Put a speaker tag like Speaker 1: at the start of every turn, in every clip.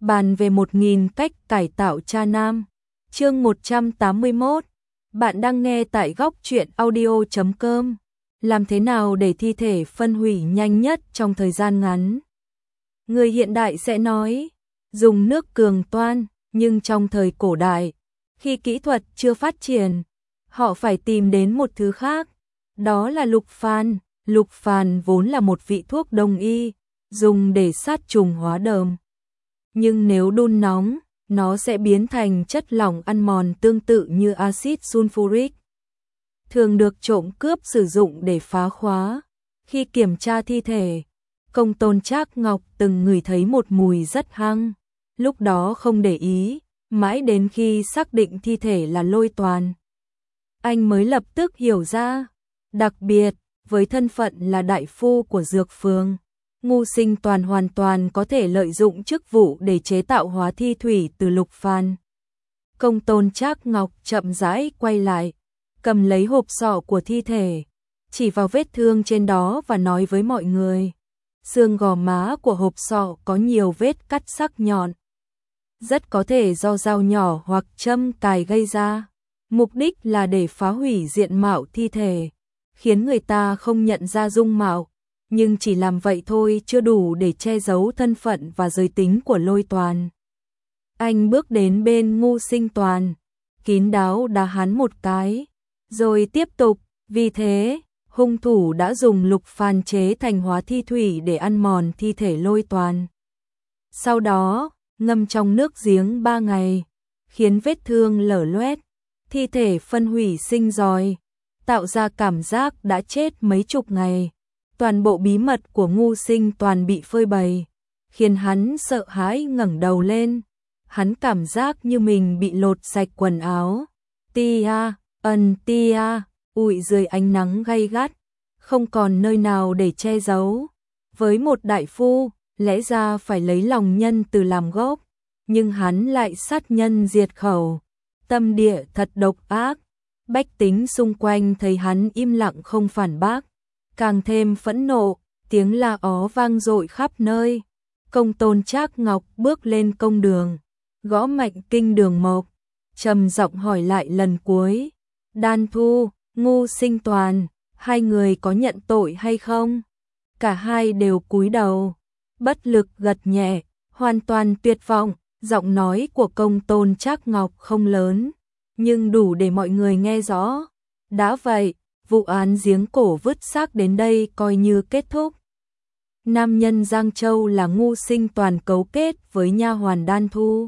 Speaker 1: bàn về 1000 cách cải tạo cha nam. Chương 181. Bạn đang nghe tại góc truyện audio.com. Làm thế nào để thi thể phân hủy nhanh nhất trong thời gian ngắn? Người hiện đại sẽ nói, dùng nước cường toan, nhưng trong thời cổ đại, khi kỹ thuật chưa phát triển, họ phải tìm đến một thứ khác, đó là lục phan. Lục phan vốn là một vị thuốc đông y, dùng để sát trùng hóa đờm. Nhưng nếu đun nóng, nó sẽ biến thành chất lỏng ăn mòn tương tự như axit sulfuric. Thường được trộm cướp sử dụng để phá khóa. Khi kiểm tra thi thể, Công Tôn Trác Ngọc từng ngửi thấy một mùi rất hăng. Lúc đó không để ý, mãi đến khi xác định thi thể là Lôi Toàn, anh mới lập tức hiểu ra. Đặc biệt, với thân phận là đại phu của dược phường, Ngô Sinh Toàn hoàn toàn có thể lợi dụng chức vụ để chế tạo hóa thi thủy từ lục phan. Công Tôn Trác Ngọc chậm rãi quay lại, cầm lấy hộp sọ của thi thể, chỉ vào vết thương trên đó và nói với mọi người. Xương gò má của hộp sọ có nhiều vết cắt sắc nhọn, rất có thể do dao nhỏ hoặc châm cài gây ra. Mục đích là để phá hủy diện mạo thi thể, khiến người ta không nhận ra dung mạo, nhưng chỉ làm vậy thôi chưa đủ để che giấu thân phận và giới tính của Lôi Toàn. Anh bước đến bên Ngô Sinh Toàn, kín đáo đá hắn một cái, rồi tiếp tục, vì thế, hung thủ đã dùng lục phan chế thành hóa thi thủy để ăn mòn thi thể Lôi Toàn. Sau đó, ngâm trong nước giếng 3 ngày, khiến vết thương lở loét, thi thể phân hủy sinh roi, tạo ra cảm giác đã chết mấy chục ngày. Toàn bộ bí mật của Ngô Sinh Toàn bị phơi bày, khiến hắn sợ hãi ngẩng đầu lên. Hắn cảm giác như mình bị lột sạch quần áo. Tia, ủi dưới ánh nắng gay gắt, không còn nơi nào để che giấu. Với một đại phu, lẽ ra phải lấy lòng nhân từ làm gốc, nhưng hắn lại sát nhân diệt khẩu. Tâm địa thật độc ác. Bách tính xung quanh thấy hắn im lặng không phản bác, càng thêm phẫn nộ, tiếng la ó vang dội khắp nơi. Công Tôn Trác Ngọc bước lên công đường, gõ mạnh kinh đường mộc, trầm giọng hỏi lại lần cuối. Đan Thu, Ngô Sinh Toàn, hai người có nhận tội hay không? Cả hai đều cúi đầu, bất lực gật nhẹ, hoàn toàn tuyệt vọng. Giọng nói của Công Tôn Trác Ngọc không lớn, nhưng đủ để mọi người nghe rõ. Đã vậy, vụ án giếng cổ vứt xác đến đây coi như kết thúc. Nam nhân Giang Châu là Ngô Sinh Toàn cấu kết với nha hoàn Đan Thu,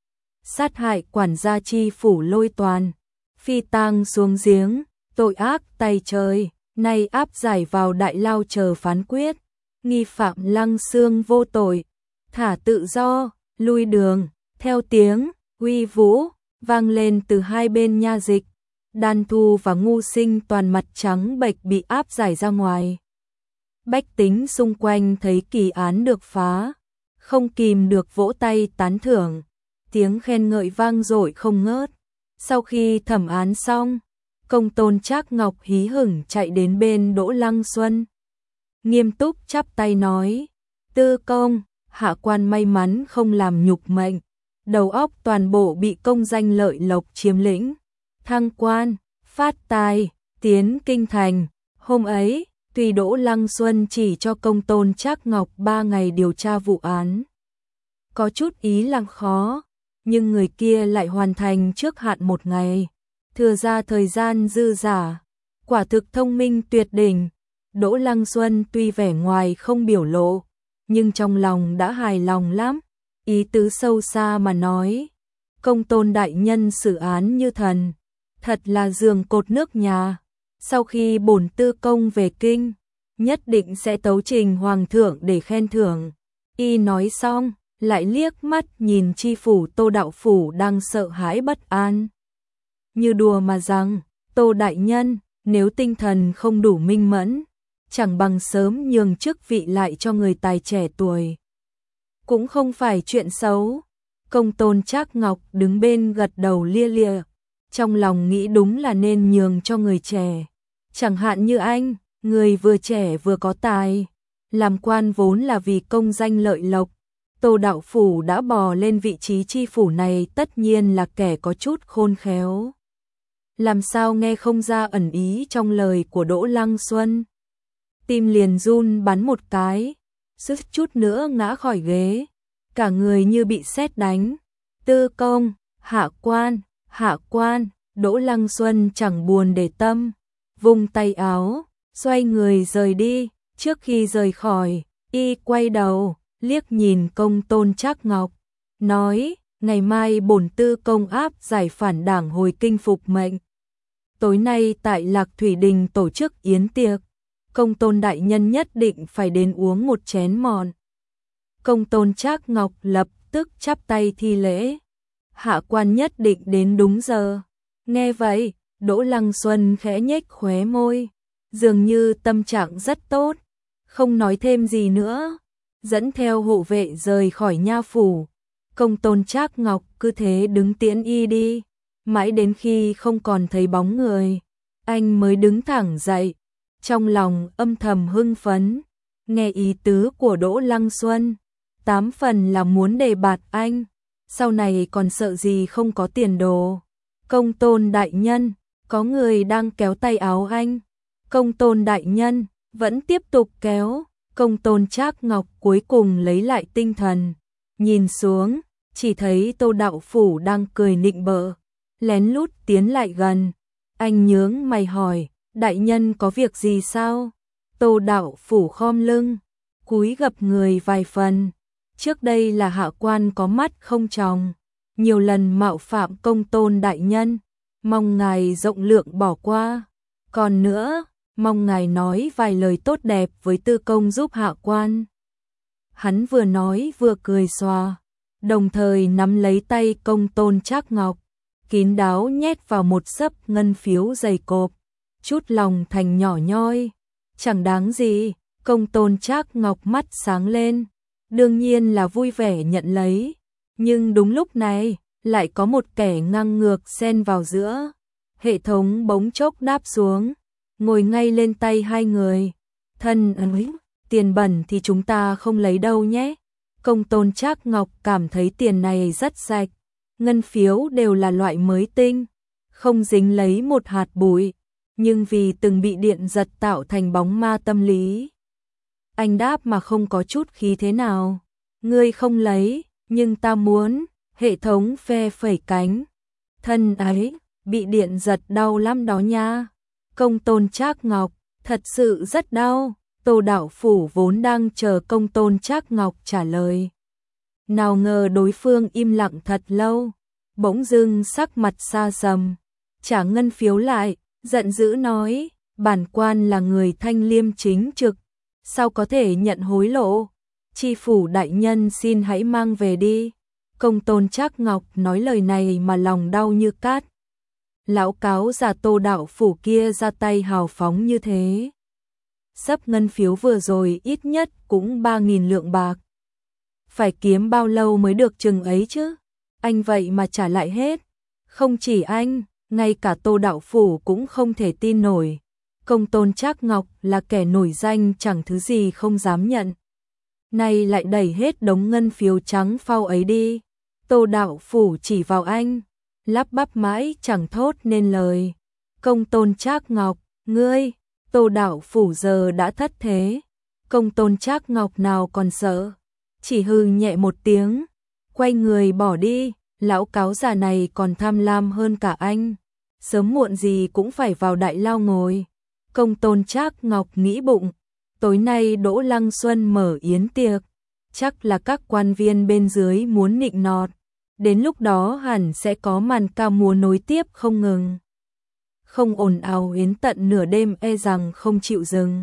Speaker 1: sát hại quản gia chi phủ Lôi Toàn, phi tang xuống giếng, tội ác tày trời, nay áp giải vào đại lao chờ phán quyết. Nghi phạm Lăng Xương vô tội, thả tự do. Lui đường, theo tiếng uy vũ vang lên từ hai bên nha dịch. Đan Thu và Ngô Sinh Toàn mặt trắng bệch bị áp giải ra ngoài. Bách tính xung quanh thấy kỳ án được phá, không kìm được vỗ tay tán thưởng, tiếng khen ngợi vang dội không ngớt. Sau khi thẩm án xong, Công Tôn Trác Ngọc hí hửng chạy đến bên Đỗ Lăng Xuân, nghiêm túc chắp tay nói: Tư công, hạ quan may mắn không làm nhục mệnh, đầu óc toàn bộ bị công danh lợi lộc chiếm lĩnh, thăng quan, phát tài, tiến kinh thành. Hôm ấy, tuy Đỗ Lăng Xuân chỉ cho Công Tôn Trác Ngọc 3 ngày điều tra vụ án, có chút ý làm khó, nhưng người kia lại hoàn thành trước hạn 1 ngày, thừa ra thời gian dư dả, quả thực thông minh tuyệt đỉnh. Đỗ Lăng Xuân tuy vẻ ngoài không biểu lộ, nhưng trong lòng đã hài lòng lắm, ý tứ sâu xa mà nói: Công Tôn đại nhân xử án như thần, thật là giường cột nước nhà. Sau khi bổn tư công về kinh, nhất định sẽ tấu trình hoàng thượng để khen thưởng. Y nói xong, lại liếc mắt nhìn chi phủ Tô đạo phủ đang sợ hãi bất an, như đùa mà rằng: Tô đại nhân, nếu tinh thần không đủ minh mẫn, chẳng bằng sớm nhường chức vị lại cho người tài trẻ tuổi, cũng không phải chuyện xấu. Công Tôn Trác Ngọc đứng bên gật đầu lia lịa, trong lòng nghĩ đúng là nên nhường cho người trẻ, chẳng hạn như anh, người vừa trẻ vừa có tài. Làm quan vốn là vì công danh lợi lộc, Tô đạo phủ đã bò lên vị trí chi phủ này tất nhiên là kẻ có chút khôn khéo. Làm sao nghe không ra ẩn ý trong lời của Đỗ Lăng Xuân. Tim liền run bắn một cái, suýt chút nữa ngã khỏi ghế, cả người như bị sét đánh. Tư công, hạ quan, Đỗ Lăng Xuân chẳng buồn để tâm, vung tay áo, xoay người rời đi. Trước khi rời khỏi, y quay đầu, liếc nhìn Công Tôn Trác Ngọc, nói, ngày mai bổn tư công áp giải phản đảng hồi kinh phục mệnh. Tối nay tại Lạc Thủy Đình tổ chức yến tiệc, Công Tôn đại nhân nhất định phải đến uống một chén mòn. Công Tôn Trác Ngọc lập tức chắp tay thi lễ. Hạ quan nhất định đến đúng giờ. Nghe vậy, Đỗ Lăng Xuân khẽ nhếch khóe môi, dường như tâm trạng rất tốt, không nói thêm gì nữa, dẫn theo hộ vệ rời khỏi nha phủ. Công Tôn Trác Ngọc cứ thế đứng tiễn y đi, mãi đến khi không còn thấy bóng người, anh mới đứng thẳng dậy, trong lòng âm thầm hưng phấn, nghe ý tứ của Đỗ Lăng Xuân, 8 phần là muốn đề bạt anh, sau này còn sợ gì không có tiền đồ. Công Tôn đại nhân, có người đang kéo tay áo anh. Công Tôn đại nhân vẫn tiếp tục kéo. Công Tôn Trác Ngọc cuối cùng lấy lại tinh thần, nhìn xuống, chỉ thấy Tô đạo phủ đang cười nịnh bợ, lén lút tiến lại gần. Anh nhướng mày hỏi, đại nhân có việc gì sao? Tô đạo phủ khom lưng, cúi gập người vài phần. Trước đây là hạ quan có mắt không tròng, nhiều lần mạo phạm Công Tôn đại nhân, mong ngài rộng lượng bỏ qua. Còn nữa, mong ngài nói vài lời tốt đẹp với tư công giúp hạ quan. Hắn vừa nói vừa cười xòa, đồng thời nắm lấy tay Công Tôn Trác Ngọc, kín đáo nhét vào một xấp ngân phiếu dày cộp, chút lòng thành nhỏ nhoi. Chẳng đáng gì. Công Tôn Trác Ngọc mắt sáng lên, đương nhiên là vui vẻ nhận lấy, nhưng đúng lúc này, lại có một kẻ ngang ngược xen vào giữa. Hệ thống bỗng chốc đáp xuống, ngồi ngay lên tay hai người. Thân ơi, tiền bẩn thì chúng ta không lấy đâu nhé. Công Tôn Trác Ngọc cảm thấy tiền này rất sạch, ngân phiếu đều là loại mới tinh, không dính lấy một hạt bụi, nhưng vì từng bị điện giật tạo thành bóng ma tâm lý. Anh đáp mà không có chút khí thế nào. Ngươi không lấy, nhưng ta muốn. Hệ thống phe phẩy cánh. Thân ấy, bị điện giật đau lắm đó nha. Công Tôn Trác Ngọc, thật sự rất đau. Tô đạo phủ vốn đang chờ Công Tôn Trác Ngọc trả lời. Nào ngờ đối phương im lặng thật lâu, bỗng dưng sắc mặt xa sầm, trả ngân phiếu lại, giận dữ nói, bản quan là người thanh liêm chính trực, sao có thể nhận hối lộ? Chi phủ đại nhân xin hãy mang về đi. Công Tôn Trác Ngọc nói lời này mà lòng đau như cát. Lão cáo già Tô đạo phủ kia ra tay hào phóng như thế. Xấp ngân phiếu vừa rồi ít nhất cũng 3.000 lượng bạc. Phải kiếm bao lâu mới được chừng ấy chứ? Anh vậy mà trả lại hết. Không chỉ anh, ngay cả Tô đạo phủ cũng không thể tin nổi. Công Tôn Trác Ngọc là kẻ nổi danh chẳng thứ gì không dám nhận. Nay lại đẩy hết đống ngân phiếu trắng phau ấy đi. Tô đạo phủ chỉ vào anh, lắp bắp mãi chẳng thốt nên lời. Công Tôn Trác Ngọc, ngươi, Tô đạo phủ giờ đã thất thế. Công Tôn Trác Ngọc nào còn sợ, chỉ hừ nhẹ một tiếng, quay người bỏ đi. Lão cáo già này còn tham lam hơn cả anh, sớm muộn gì cũng phải vào đại lao ngồi. Công Tôn Trác Ngọc nghĩ bụng, tối nay Đỗ Lăng Xuân mở yến tiệc, chắc là các quan viên bên dưới muốn nịnh nọt, đến lúc đó hẳn sẽ có màn ca múa nối tiếp không ngừng. Không ồn ào yến tận nửa đêm e rằng không chịu dừng.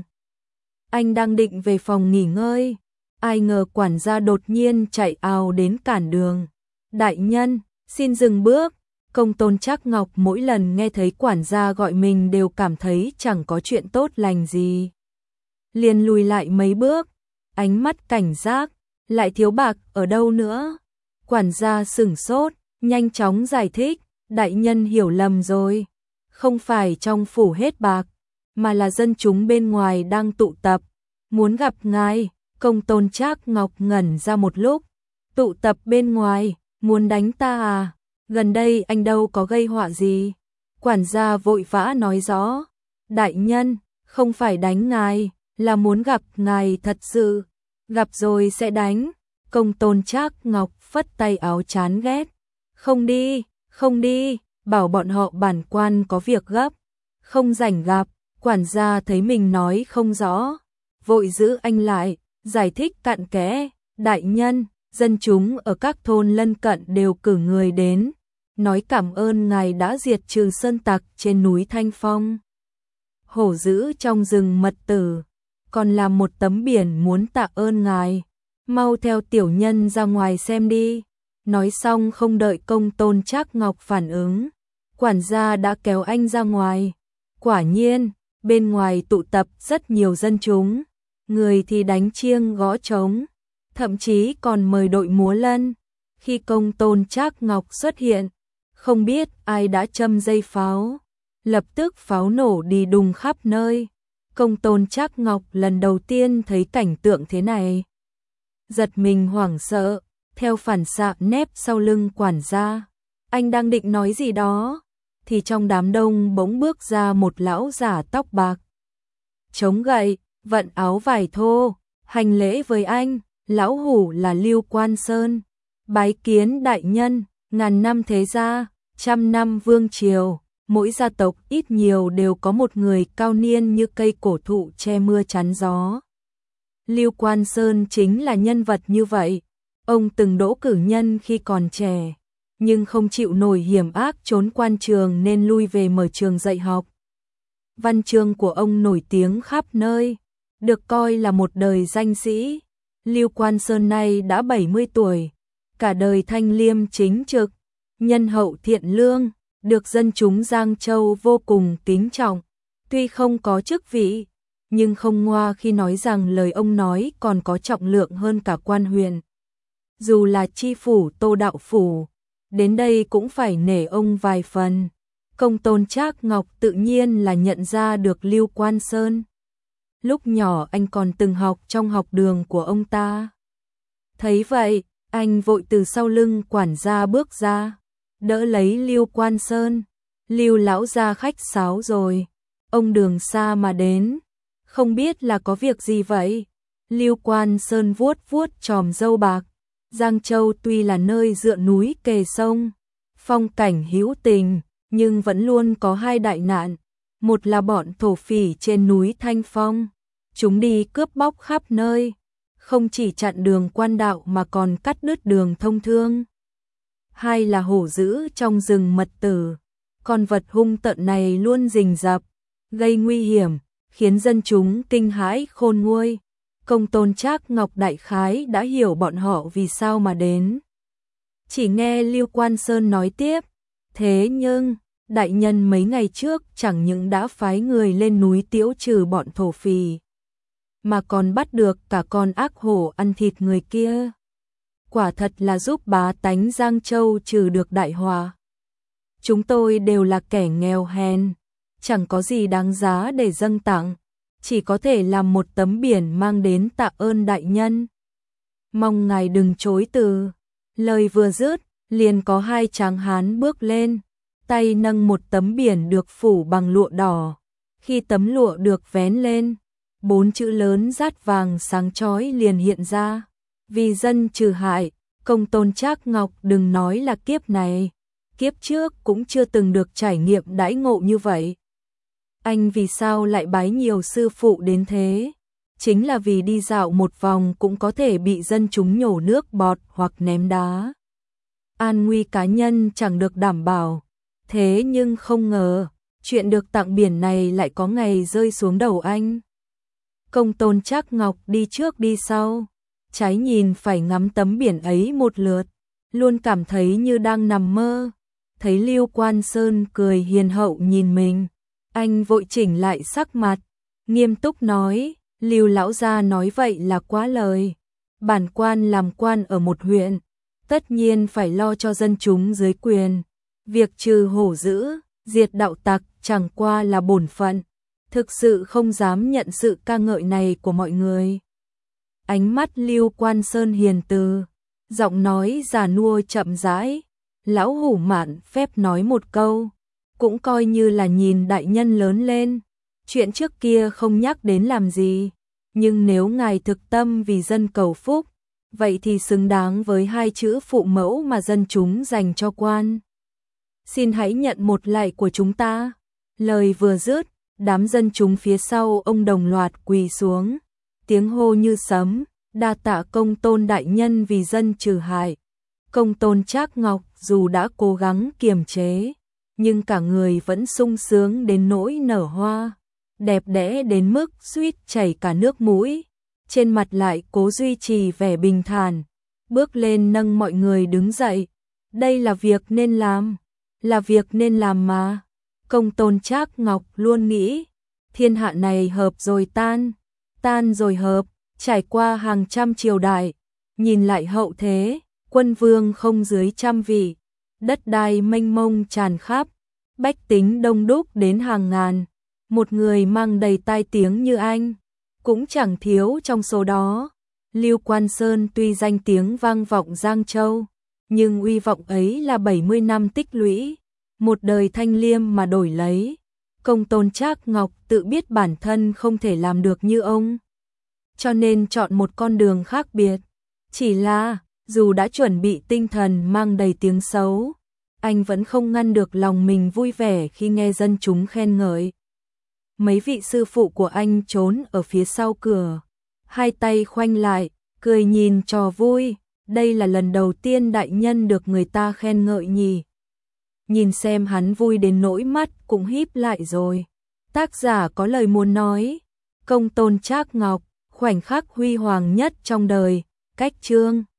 Speaker 1: Anh đang định về phòng nghỉ ngơi, ai ngờ quản gia đột nhiên chạy ào đến cản đường. Đại nhân, xin dừng bước. Công Tôn Trác Ngọc mỗi lần nghe thấy quản gia gọi mình đều cảm thấy chẳng có chuyện tốt lành gì. Liền lùi lại mấy bước, ánh mắt cảnh giác, lại thiếu bạc ở đâu nữa? Quản gia sửng sốt, nhanh chóng giải thích, đại nhân hiểu lầm rồi, không phải trong phủ hết bạc, mà là dân chúng bên ngoài đang tụ tập, muốn gặp ngài. Công Tôn Trác Ngọc ngẩn ra một lúc, tụ tập bên ngoài, muốn đánh ta à? Gần đây anh đâu có gây họa gì. Quản gia vội vã nói rõ, đại nhân, không phải đánh ngài, là muốn gặp ngài thật sự, gặp rồi sẽ đánh. Công tôn Trác Ngọc phất tay áo chán ghét, không đi, bảo bọn họ bản quan có việc gấp, không rảnh gặp. Quản gia thấy mình nói không rõ, vội giữ anh lại, giải thích cặn kẽ, đại nhân, dân chúng ở các thôn lân cận đều cử người đến, nói cảm ơn ngài đã diệt trừ sơn tặc trên núi Thanh Phong. Hổ dữ trong rừng mật tử, còn làm một tấm biển muốn tạ ơn ngài, mau theo tiểu nhân ra ngoài xem đi. Nói xong không đợi công tôn Trác Ngọc phản ứng, quản gia đã kéo anh ra ngoài. Quả nhiên, bên ngoài tụ tập rất nhiều dân chúng, người thì đánh chiêng gõ trống, thậm chí còn mời đội múa lân. Khi công tôn Trác Ngọc xuất hiện, không biết ai đã châm dây pháo, lập tức pháo nổ đi đùng khắp nơi. Công tôn Trác Ngọc lần đầu tiên thấy cảnh tượng thế này, giật mình hoảng sợ, theo phản xạ nép sau lưng quản gia. Anh đang định nói gì đó, thì trong đám đông bỗng bước ra một lão giả tóc bạc, chống gậy, vận áo vải thô, hành lễ với anh. Lão hủ là Lưu Quan Sơn, bái kiến đại nhân. Ngàn năm thế gia, trăm năm vương triều, mỗi gia tộc ít nhiều đều có một người cao niên như cây cổ thụ che mưa chắn gió. Lưu Quan Sơn chính là nhân vật như vậy. Ông từng đỗ cử nhân khi còn trẻ, nhưng không chịu nổi hiểm ác trốn quan trường nên lui về mở trường dạy học. Văn chương của ông nổi tiếng khắp nơi, được coi là một đời danh sĩ. Lưu Quan Sơn nay đã 70 tuổi, cả đời thanh liêm chính trực, nhân hậu thiện lương, được dân chúng Giang Châu vô cùng kính trọng. Tuy không có chức vị, nhưng không ngoa khi nói rằng lời ông nói còn có trọng lượng hơn cả quan huyện. Dù là chi phủ Tô Đạo Phủ, đến đây cũng phải nể ông vài phần. Công tôn Trác Ngọc tự nhiên là nhận ra được Lưu Quan Sơn. Lúc nhỏ anh còn từng học trong học đường của ông ta. Thấy vậy, anh vội từ sau lưng quản gia bước ra, đỡ lấy Lưu Quan Sơn. Lưu lão gia khách sáo rồi, ông đường xa mà đến, không biết là có việc gì vậy? Lưu Quan Sơn vuốt vuốt chòm râu bạc. Giang Châu tuy là nơi dựa núi kề sông, phong cảnh hữu tình, nhưng vẫn luôn có hai đại nạn. Một là bọn thổ phỉ trên núi Thanh Phong, chúng đi cướp bóc khắp nơi, không chỉ chặn đường quan đạo mà còn cắt đứt đường thông thương. Hai là hổ dữ trong rừng mật tử, con vật hung tợn này luôn rình rập, gây nguy hiểm, khiến dân chúng kinh hãi khôn nguôi. Công tôn Trác Ngọc đại khái đã hiểu bọn họ vì sao mà đến. Chỉ nghe Lưu Quan Sơn nói tiếp, thế nhưng, đại nhân mấy ngày trước chẳng những đã phái người lên núi tiễu trừ bọn thổ phỉ, mà còn bắt được cả con ác hổ ăn thịt người kia. Quả thật là giúp bá tánh Giang Châu trừ được đại họa. Chúng tôi đều là kẻ nghèo hèn, chẳng có gì đáng giá để dâng tặng, chỉ có thể làm một tấm biển mang đến tạ ơn đại nhân. Mong ngài đừng chối từ. Lời vừa dứt, liền có hai tráng hán bước lên, tay nâng một tấm biển được phủ bằng lụa đỏ. Khi tấm lụa được vén lên, 4 chữ lớn rát vàng sáng chói liền hiện ra. Vì dân trừ hại. Công tôn Trác Ngọc đừng nói là kiếp này, kiếp trước cũng chưa từng được trải nghiệm đãi ngộ như vậy. Anh vì sao lại bái nhiều sư phụ đến thế? Chính là vì đi dạo một vòng cũng có thể bị dân chúng nhổ nước bọt hoặc ném đá. An nguy cá nhân chẳng được đảm bảo. Thế nhưng không ngờ, chuyện được tặng biển này lại có ngày rơi xuống đầu anh. Công tôn Trác Ngọc đi trước đi sau, trái nhìn phải ngắm tấm biển ấy một lượt, luôn cảm thấy như đang nằm mơ. Thấy Lưu Quan Sơn cười hiền hậu nhìn mình, anh vội chỉnh lại sắc mặt, nghiêm túc nói, Lưu lão gia nói vậy là quá lời. Bản quan làm quan ở một huyện, tất nhiên phải lo cho dân chúng dưới quyền. Việc trừ hổ dữ, diệt đạo tặc chẳng qua là bổn phận. Thực sự không dám nhận sự ca ngợi này của mọi người. Ánh mắt Lưu Quan Sơn hiền từ, Giọng nói già nua chậm rãi, lão Hủ mạn phép nói một câu, cũng coi như là nhìn đại nhân lớn lên, chuyện trước kia không nhắc đến làm gì, nhưng nếu ngài thực tâm vì dân cầu phúc, vậy thì xứng đáng với hai chữ phụ mẫu mà dân chúng dành cho quan. Xin hãy nhận một lạy của chúng ta. Lời vừa dứt, đám dân chúng phía sau ông đồng loạt quỳ xuống, tiếng hô như sấm, đa tạ Công Tôn đại nhân vì dân trừ hại. Công Tôn Trác Ngọc dù đã cố gắng kiềm chế, nhưng cả người vẫn sung sướng đến nỗi nở hoa, đẹp đẽ đến mức suýt chảy cả nước mũi, trên mặt lại cố duy trì vẻ bình thản, bước lên nâng mọi người đứng dậy. Đây là việc nên làm, là việc nên làm mà. Công Tôn Trác Ngọc luôn nghĩ, thiên hạ này hợp rồi tan, tan rồi hợp, trải qua hàng trăm triều đại, nhìn lại hậu thế, quân vương không dưới 100 vị, đất đai mênh mông tràn khắp, bách tính đông đúc đến hàng ngàn, một người mang đầy tai tiếng như anh, cũng chẳng thiếu trong số đó. Lưu Quan Sơn tuy danh tiếng vang vọng Giang Châu, nhưng uy vọng ấy là 70 năm tích lũy, một đời thanh liêm mà đổi lấy. Công Tôn Trác Ngọc tự biết bản thân không thể làm được như ông, cho nên chọn một con đường khác biệt. Chỉ là, dù đã chuẩn bị tinh thần mang đầy tiếng xấu, anh vẫn không ngăn được lòng mình vui vẻ khi nghe dân chúng khen ngợi. Mấy vị sư phụ của anh trốn ở phía sau cửa, hai tay khoanh lại, cười nhìn trò vui. Đây là lần đầu tiên đại nhân được người ta khen ngợi nhỉ. Nhìn xem hắn vui đến nỗi mắt cũng híp lại rồi. Tác giả có lời muốn nói. Công Tôn Trác Ngọc, khoảnh khắc huy hoàng nhất trong đời. Cách chương